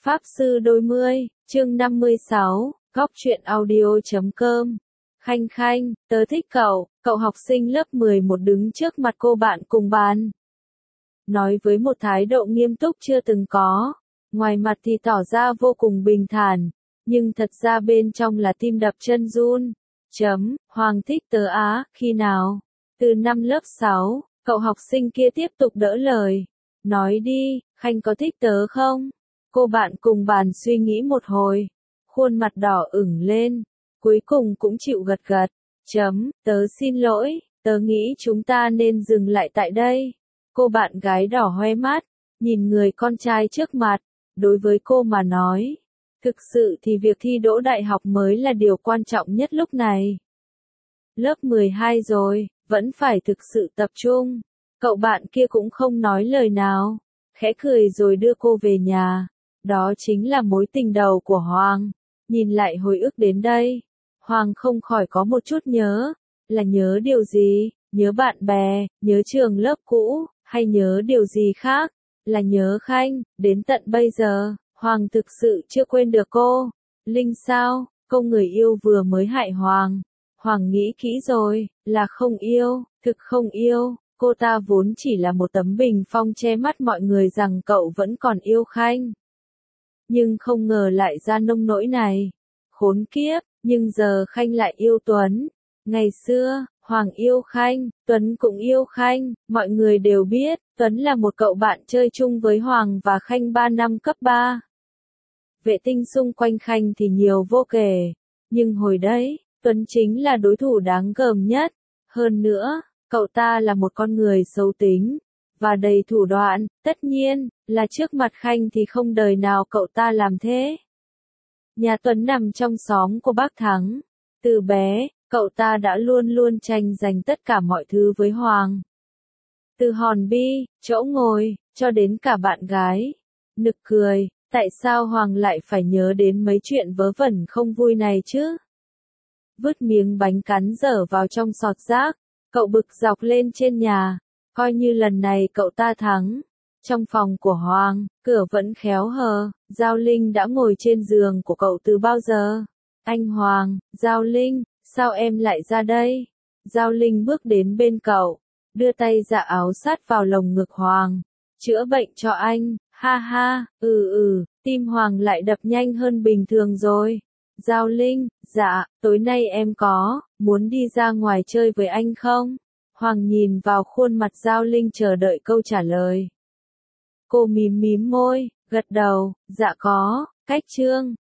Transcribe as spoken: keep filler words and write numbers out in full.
Pháp Sư Đôi Mươi, chương năm mươi sáu, góc truyện audio chấm com. Khanh Khanh, tớ thích cậu, cậu học sinh lớp mười một đứng trước mặt cô bạn cùng bàn. Nói với một thái độ nghiêm túc chưa từng có, ngoài mặt thì tỏ ra vô cùng bình thản, nhưng thật ra bên trong là tim đập chân run. Chấm, Hoàng thích tớ á, khi nào? Từ năm lớp sáu, cậu học sinh kia tiếp tục đỡ lời. Nói đi, Khanh có thích tớ không? Cô bạn cùng bàn suy nghĩ một hồi, khuôn mặt đỏ ửng lên, cuối cùng cũng chịu gật gật. Chấm, tớ xin lỗi, tớ nghĩ chúng ta nên dừng lại tại đây. Cô bạn gái đỏ hoe mắt, nhìn người con trai trước mặt, đối với cô mà nói. Thực sự thì việc thi đỗ đại học mới là điều quan trọng nhất lúc này. Lớp mười hai rồi, vẫn phải thực sự tập trung. Cậu bạn kia cũng không nói lời nào, khẽ cười rồi đưa cô về nhà. Đó chính là mối tình đầu của Hoàng. Nhìn lại hồi ức đến đây, Hoàng không khỏi có một chút nhớ. Là nhớ điều gì? Nhớ bạn bè, nhớ trường lớp cũ, hay nhớ điều gì khác? Là nhớ Khanh. Đến tận bây giờ, Hoàng thực sự chưa quên được cô. Linh sao? Câu người yêu vừa mới hại Hoàng. Hoàng nghĩ kỹ rồi, là không yêu, thực không yêu. Cô ta vốn chỉ là một tấm bình phong che mắt mọi người rằng cậu vẫn còn yêu Khanh. Nhưng không ngờ lại ra nông nỗi này. Khốn kiếp, nhưng giờ Khanh lại yêu Tuấn. Ngày xưa, Hoàng yêu Khanh, Tuấn cũng yêu Khanh, mọi người đều biết, Tuấn là một cậu bạn chơi chung với Hoàng và Khanh ba năm cấp ba. Vệ tinh xung quanh Khanh thì nhiều vô kể, nhưng hồi đấy, Tuấn chính là đối thủ đáng gờm nhất. Hơn nữa, cậu ta là một con người xấu tính và đầy thủ đoạn, tất nhiên là trước mặt Khanh thì không đời nào cậu ta làm thế. Nhà Tuấn nằm trong xóm của bác Thắng. Từ bé, cậu ta đã luôn luôn tranh giành tất cả mọi thứ với Hoàng. Từ hòn bi, chỗ ngồi, cho đến cả bạn gái. Nực cười, tại sao Hoàng lại phải nhớ đến mấy chuyện vớ vẩn không vui này chứ? Vứt miếng bánh cắn dở vào trong sọt rác, cậu bực dọc lên trên nhà, coi như lần này cậu ta thắng. Trong phòng của Hoàng, cửa vẫn khéo hờ, Giao Linh đã ngồi trên giường của cậu từ bao giờ? Anh Hoàng, Giao Linh, sao em lại ra đây? Giao Linh bước đến bên cậu, đưa tay dạ áo sát vào lồng ngực Hoàng. Chữa bệnh cho anh, ha ha, ừ ừ, tim Hoàng lại đập nhanh hơn bình thường rồi. Giao Linh, dạ, tối nay em có, muốn đi ra ngoài chơi với anh không? Hoàng nhìn vào khuôn mặt Giao Linh chờ đợi câu trả lời. Cô mím mím môi, gật đầu, dạ có, cách chương.